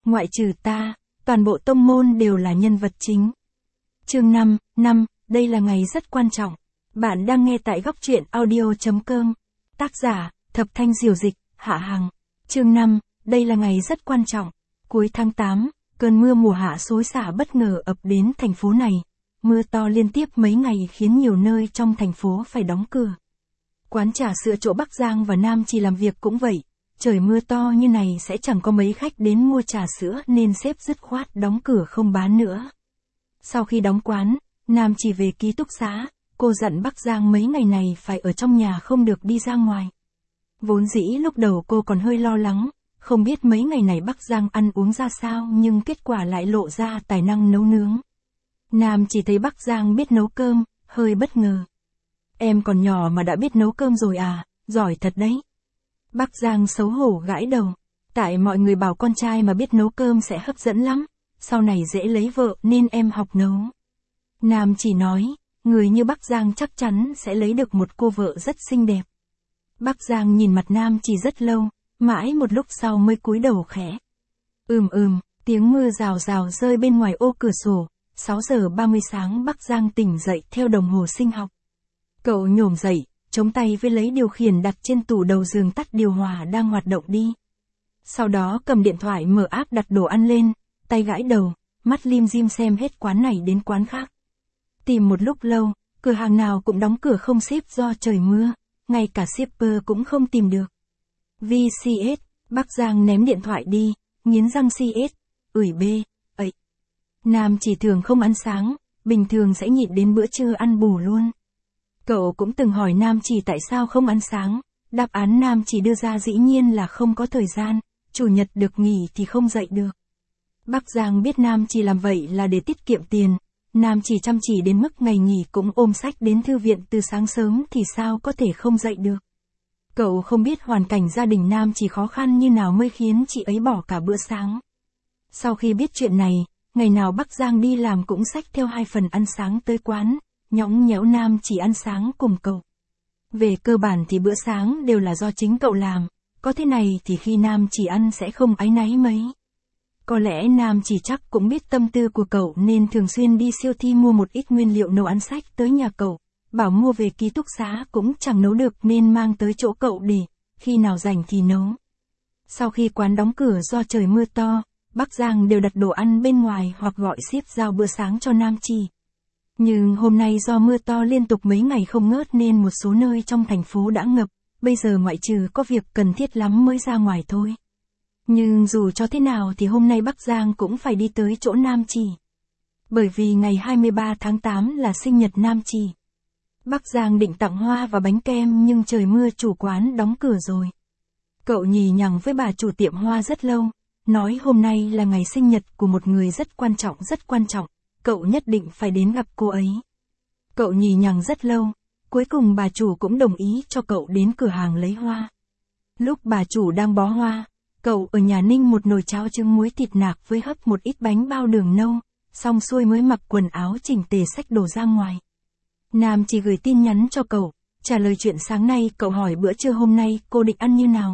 ngoại trừ ta, toàn bộ tông môn đều là nhân vật chính. Chương 5, đây là ngày rất quan trọng. Bạn đang nghe tại góc truyện audio.com. Tác giả, Thập Thanh Diều Dịch, Hạ Hằng. Chương 5, đây là ngày rất quan trọng. Cuối tháng 8, cơn mưa mùa hạ xối xả bất ngờ ập đến thành phố này. Mưa to liên tiếp mấy ngày khiến nhiều nơi trong thành phố phải đóng cửa. Quán trà sữa chỗ Bắc Giang và Nam Trì làm việc cũng vậy. Trời mưa to như này sẽ chẳng có mấy khách đến mua trà sữa nên sếp dứt khoát đóng cửa không bán nữa. Sau khi đóng quán, Nam Trì về ký túc xá, cô dặn Bắc Giang mấy ngày này phải ở trong nhà không được đi ra ngoài. Vốn dĩ lúc đầu cô còn hơi lo lắng, không biết mấy ngày này Bắc Giang ăn uống ra sao nhưng kết quả lại lộ ra tài năng nấu nướng. Nam Trì thấy Bắc Giang biết nấu cơm, hơi bất ngờ. Em còn nhỏ mà đã biết nấu cơm rồi à, giỏi thật đấy. Bắc Giang xấu hổ gãi đầu, tại mọi người bảo con trai mà biết nấu cơm sẽ hấp dẫn lắm, sau này dễ lấy vợ nên em học nấu. Nam Trì nói, người như Bắc Giang chắc chắn sẽ lấy được một cô vợ rất xinh đẹp. Bắc Giang nhìn mặt Nam Trì rất lâu, mãi một lúc sau mới cúi đầu khẽ. Tiếng mưa rào rào rơi bên ngoài ô cửa sổ. 6 giờ 30 sáng Bắc Giang tỉnh dậy theo đồng hồ sinh học. Cậu nhổm dậy, chống tay với lấy điều khiển đặt trên tủ đầu giường tắt điều hòa đang hoạt động đi. Sau đó cầm điện thoại mở app đặt đồ ăn lên, tay gãi đầu, mắt lim dim xem hết quán này đến quán khác. Tìm một lúc lâu, cửa hàng nào cũng đóng cửa không ship do trời mưa, ngay cả shipper cũng không tìm được. VCS, Bắc Giang ném điện thoại đi, nghiến răng CS, Nam Trì thường không ăn sáng, bình thường sẽ nhịn đến bữa trưa ăn bù luôn. Cậu cũng từng hỏi Nam Trì tại sao không ăn sáng, đáp án Nam Trì đưa ra dĩ nhiên là không có thời gian, chủ nhật được nghỉ thì không dậy được. Bắc Giang biết Nam Trì làm vậy là để tiết kiệm tiền, Nam Trì chăm chỉ đến mức ngày nghỉ cũng ôm sách đến thư viện từ sáng sớm thì sao có thể không dậy được. Cậu không biết hoàn cảnh gia đình Nam Trì khó khăn như nào mới khiến chị ấy bỏ cả bữa sáng. Sau khi biết chuyện này, ngày nào Bắc Giang đi làm cũng xách theo 2 phần ăn sáng tới quán, nhõng nhẽo Nam Trì ăn sáng cùng cậu. Về cơ bản thì bữa sáng đều là do chính cậu làm, có thế này thì khi Nam Trì ăn sẽ không áy náy mấy. Có lẽ Nam Trì chắc cũng biết tâm tư của cậu nên thường xuyên đi siêu thị mua một ít nguyên liệu nấu ăn xách tới nhà cậu, bảo mua về ký túc xá cũng chẳng nấu được nên mang tới chỗ cậu để, khi nào rảnh thì nấu. Sau khi quán đóng cửa do trời mưa to, Bắc Giang đều đặt đồ ăn bên ngoài hoặc gọi ship giao bữa sáng cho Nam Trì. Nhưng hôm nay do mưa to liên tục mấy ngày không ngớt nên một số nơi trong thành phố đã ngập, bây giờ ngoại trừ có việc cần thiết lắm mới ra ngoài thôi. Nhưng dù cho thế nào thì hôm nay Bắc Giang cũng phải đi tới chỗ Nam Trì. Bởi vì ngày 23 tháng 8 là sinh nhật Nam Trì. Bắc Giang định tặng hoa và bánh kem nhưng trời mưa chủ quán đóng cửa rồi. Cậu nhì nhằng với bà chủ tiệm hoa rất lâu. Nói hôm nay là ngày sinh nhật của một người rất quan trọng, cậu nhất định phải đến gặp cô ấy. Cậu nhì nhằng rất lâu, cuối cùng bà chủ cũng đồng ý cho cậu đến cửa hàng lấy hoa. Lúc bà chủ đang bó hoa, cậu ở nhà ninh một nồi cháo trứng muối thịt nạc với hấp một ít bánh bao đường nâu, xong xuôi mới mặc quần áo chỉnh tề xách đồ ra ngoài. Nam chỉ gửi tin nhắn cho cậu, trả lời chuyện sáng nay cậu hỏi bữa trưa hôm nay cô định ăn như nào.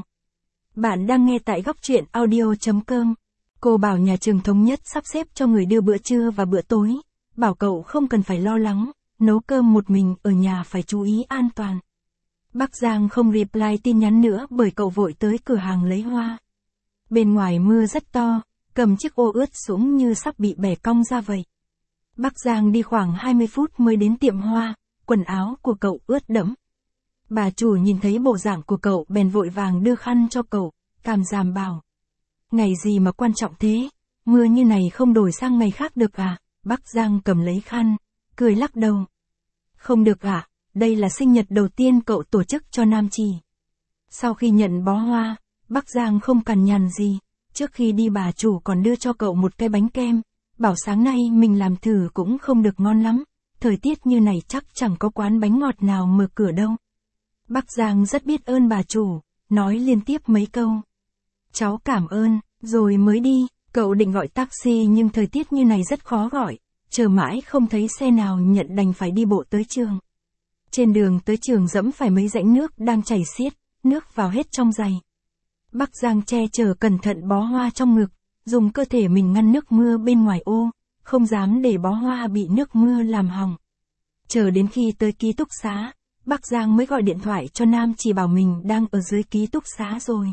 Bạn đang nghe tại góc truyện audio.com. Cô bảo nhà trường thống nhất sắp xếp cho người đưa bữa trưa và bữa tối, bảo cậu không cần phải lo lắng, nấu cơm một mình ở nhà phải chú ý an toàn. Bắc Giang không reply tin nhắn nữa bởi cậu vội tới cửa hàng lấy hoa. Bên ngoài mưa rất to, cầm chiếc ô ướt sũng như sắp bị bẻ cong ra vậy. Bắc Giang đi khoảng 20 phút mới đến tiệm hoa, quần áo của cậu ướt đẫm. Bà chủ nhìn thấy bộ dạng của cậu bèn vội vàng đưa khăn cho cậu, cảm giảm bảo. Ngày gì mà quan trọng thế, mưa như này không đổi sang ngày khác được à? Bắc Giang cầm lấy khăn, cười lắc đầu. Không được à, đây là sinh nhật đầu tiên cậu tổ chức cho Nam Trì. Sau khi nhận bó hoa, Bắc Giang không cằn nhằn gì, trước khi đi bà chủ còn đưa cho cậu một cái bánh kem, bảo sáng nay mình làm thử cũng không được ngon lắm, thời tiết như này chắc chẳng có quán bánh ngọt nào mở cửa đâu. Bắc Giang rất biết ơn bà chủ, nói liên tiếp mấy câu. Cháu cảm ơn, rồi mới đi, cậu định gọi taxi nhưng thời tiết như này rất khó gọi, chờ mãi không thấy xe nào nhận đành phải đi bộ tới trường. Trên đường tới trường dẫm phải mấy rãnh nước đang chảy xiết, nước vào hết trong giày. Bắc Giang che chở cẩn thận bó hoa trong ngực, dùng cơ thể mình ngăn nước mưa bên ngoài ô, không dám để bó hoa bị nước mưa làm hỏng. Chờ đến khi tới ký túc xá, Bắc Giang mới gọi điện thoại cho Nam Chỉ bảo mình đang ở dưới ký túc xá rồi.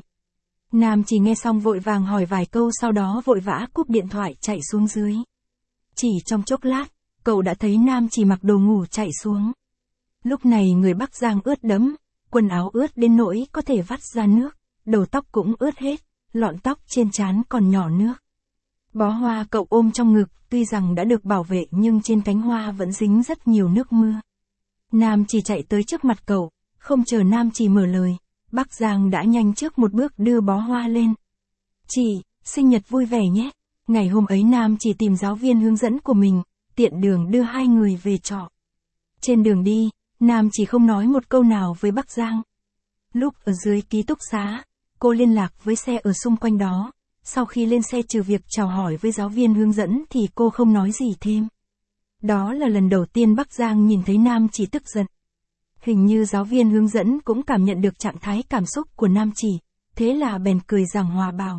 Nam Chỉ nghe xong vội vàng hỏi vài câu, sau đó vội vã cúp điện thoại chạy xuống dưới. Chỉ trong chốc lát, cậu đã thấy Nam Chỉ mặc đồ ngủ chạy xuống. Lúc này người Bắc Giang ướt đẫm, quần áo ướt đến nỗi có thể vắt ra nước, đầu tóc cũng ướt hết, lọn tóc trên trán còn nhỏ nước. Bó hoa cậu ôm trong ngực, tuy rằng đã được bảo vệ nhưng trên cánh hoa vẫn dính rất nhiều nước mưa. Nam Chỉ chạy tới trước mặt cậu, không chờ Nam Chỉ mở lời, Bắc Giang đã nhanh trước một bước đưa bó hoa lên. Chị, sinh nhật vui vẻ nhé. Ngày hôm ấy Nam Chỉ tìm giáo viên hướng dẫn của mình, tiện đường đưa hai người về trọ. Trên đường đi, Nam Chỉ không nói một câu nào với Bắc Giang. Lúc ở dưới ký túc xá, cô liên lạc với xe ở xung quanh đó. Sau khi lên xe trừ việc chào hỏi với giáo viên hướng dẫn thì cô không nói gì thêm. Đó là lần đầu tiên Bắc Giang nhìn thấy Nam Chỉ tức giận. Hình như giáo viên hướng dẫn cũng cảm nhận được trạng thái cảm xúc của Nam Chỉ, thế là bèn cười giảng hòa bảo.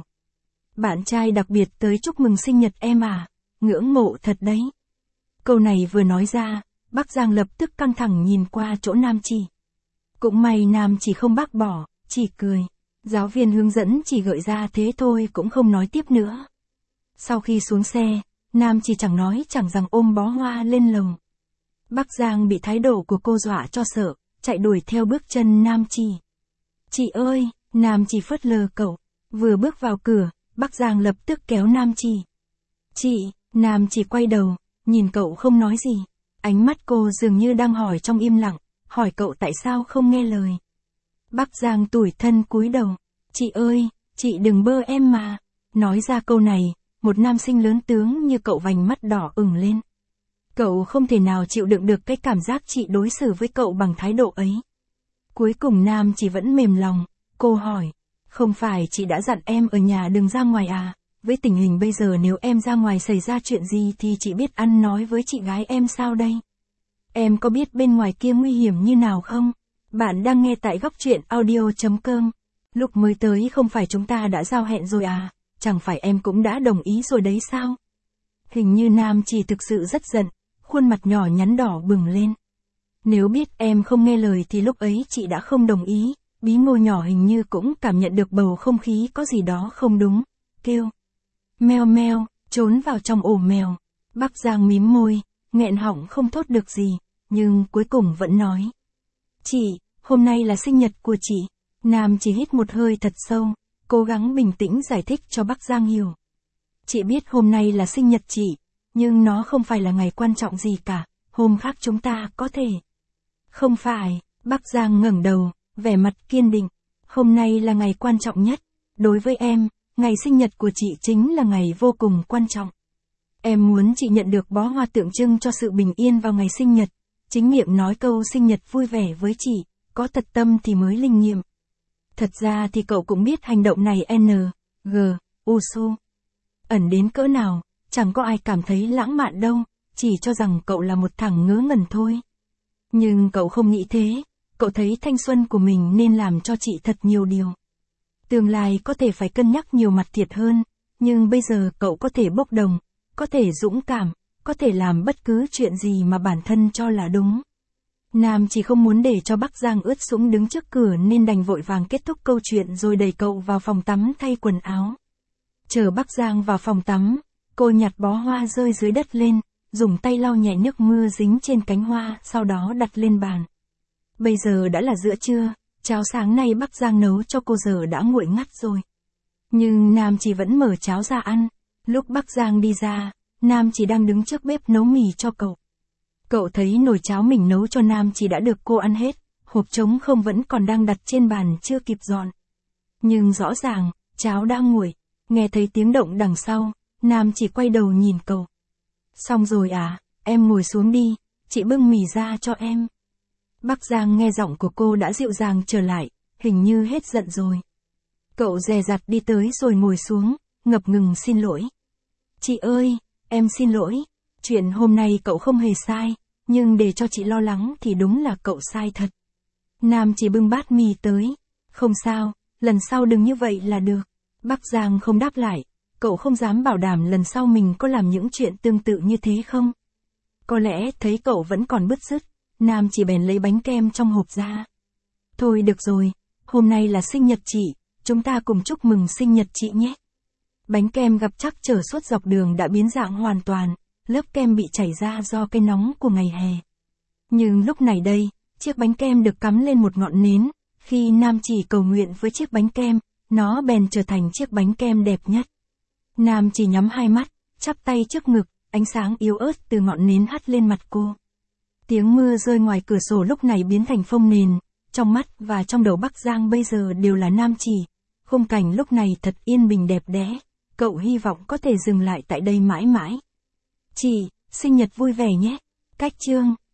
Bạn trai đặc biệt tới chúc mừng sinh nhật em à, ngưỡng mộ thật đấy. Câu này vừa nói ra, Bắc Giang lập tức căng thẳng nhìn qua chỗ Nam Chỉ. Cũng may Nam Chỉ không bác bỏ, chỉ cười. Giáo viên hướng dẫn chỉ gợi ra thế thôi cũng không nói tiếp nữa. Sau khi xuống xe, Nam Chỉ chẳng nói chẳng rằng ôm bó hoa lên lầu. Bắc Giang bị thái độ của cô dọa cho sợ, chạy đuổi theo bước chân Nam Chỉ. Chị ơi, Nam Chỉ phớt lờ cậu. Vừa bước vào cửa, Bắc Giang lập tức kéo Nam Chỉ. Chị, Nam Chỉ quay đầu, nhìn cậu không nói gì. Ánh mắt cô dường như đang hỏi trong im lặng, hỏi cậu tại sao không nghe lời. Bắc Giang tủi thân cúi đầu. Chị ơi, chị đừng bơ em mà. Nói ra câu này, một nam sinh lớn tướng như cậu vành mắt đỏ ửng lên. Cậu không thể nào chịu đựng được cái cảm giác chị đối xử với cậu bằng thái độ ấy. Cuối cùng Nam Chỉ vẫn mềm lòng, cô hỏi. Không phải chị đã dặn em ở nhà đừng ra ngoài à? Với tình hình bây giờ nếu em ra ngoài xảy ra chuyện gì thì chị biết ăn nói với chị gái em sao đây? Em có biết bên ngoài kia nguy hiểm như nào không? Bạn đang nghe tại Góc Truyện Audio.com. Lúc mới tới không phải chúng ta đã giao hẹn rồi à? Chẳng phải em cũng đã đồng ý rồi đấy sao? Hình như Nam Chỉ thực sự rất giận, khuôn mặt nhỏ nhắn đỏ bừng lên. Nếu biết em không nghe lời thì lúc ấy chị đã không đồng ý. Bí ngô nhỏ hình như cũng cảm nhận được bầu không khí có gì đó không đúng. Kêu. Meo meo, trốn vào trong ổ mèo. Bắc Giang mím môi, nghẹn họng không thốt được gì, nhưng cuối cùng vẫn nói. Chị, hôm nay là sinh nhật của chị. Nam Chỉ hít một hơi thật sâu, cố gắng bình tĩnh giải thích cho Bắc Giang hiểu. Chị biết hôm nay là sinh nhật chị, nhưng nó không phải là ngày quan trọng gì cả, hôm khác chúng ta có thể. Không phải, Bắc Giang ngẩng đầu, vẻ mặt kiên định. Hôm nay là ngày quan trọng nhất. Đối với em, ngày sinh nhật của chị chính là ngày vô cùng quan trọng. Em muốn chị nhận được bó hoa tượng trưng cho sự bình yên vào ngày sinh nhật. Chính miệng nói câu sinh nhật vui vẻ với chị, có thật tâm thì mới linh nghiệm. Thật ra thì cậu cũng biết hành động này u ẩn đến cỡ nào, chẳng có ai cảm thấy lãng mạn đâu, chỉ cho rằng cậu là một thằng ngớ ngẩn thôi. Nhưng cậu không nghĩ thế, cậu thấy thanh xuân của mình nên làm cho chị thật nhiều điều. Tương lai có thể phải cân nhắc nhiều mặt thiệt hơn, nhưng bây giờ cậu có thể bốc đồng, có thể dũng cảm, có thể làm bất cứ chuyện gì mà bản thân cho là đúng. Nam chỉ không muốn để cho Bắc Giang ướt sũng đứng trước cửa nên đành vội vàng kết thúc câu chuyện rồi đẩy cậu vào phòng tắm thay quần áo. Chờ Bắc Giang vào phòng tắm, cô nhặt bó hoa rơi dưới đất lên, dùng tay lau nhẹ nước mưa dính trên cánh hoa, sau đó đặt lên bàn. Bây giờ đã là giữa trưa, cháo sáng nay Bắc Giang nấu cho cô giờ đã nguội ngắt rồi. Nhưng Nam chỉ vẫn mở cháo ra ăn. Lúc Bắc Giang đi ra, Nam chỉ đang đứng trước bếp nấu mì cho cậu. Cậu thấy nồi cháo mình nấu cho Nam chỉ đã được cô ăn hết, hộp trống không vẫn còn đang đặt trên bàn chưa kịp dọn. Nhưng rõ ràng, cháo đã nguội. Nghe thấy tiếng động đằng sau, Nam chỉ quay đầu nhìn cậu. Xong rồi à, em ngồi xuống đi, chị bưng mì ra cho em. Bắc Giang nghe giọng của cô đã dịu dàng trở lại, hình như hết giận rồi. Cậu dè dặt đi tới rồi ngồi xuống, ngập ngừng xin lỗi. Chị ơi, em xin lỗi, chuyện hôm nay cậu không hề sai, nhưng để cho chị lo lắng thì đúng là cậu sai thật. Nam chỉ bưng bát mì tới. Không sao, lần sau đừng như vậy là được. Bắc Giang không đáp lại, cậu không dám bảo đảm lần sau mình có làm những chuyện tương tự như thế không? Có lẽ thấy cậu vẫn còn bứt rứt, Nam chỉ bèn lấy bánh kem trong hộp ra. Thôi được rồi, hôm nay là sinh nhật chị, chúng ta cùng chúc mừng sinh nhật chị nhé. Bánh kem gặp trắc trở suốt dọc đường đã biến dạng hoàn toàn, lớp kem bị chảy ra do cái nóng của ngày hè. Nhưng lúc này đây, chiếc bánh kem được cắm lên một ngọn nến, khi Nam chỉ cầu nguyện với chiếc bánh kem, nó bèn trở thành chiếc bánh kem đẹp nhất. Nam chỉ nhắm hai mắt, chắp tay trước ngực, ánh sáng yếu ớt từ ngọn nến hắt lên mặt cô. Tiếng mưa rơi ngoài cửa sổ lúc này biến thành phông nền, trong mắt và trong đầu Bắc Giang bây giờ đều là Nam chỉ. Khung cảnh lúc này thật yên bình đẹp đẽ, cậu hy vọng có thể dừng lại tại đây mãi mãi. Chị, sinh nhật vui vẻ nhé. Cách chương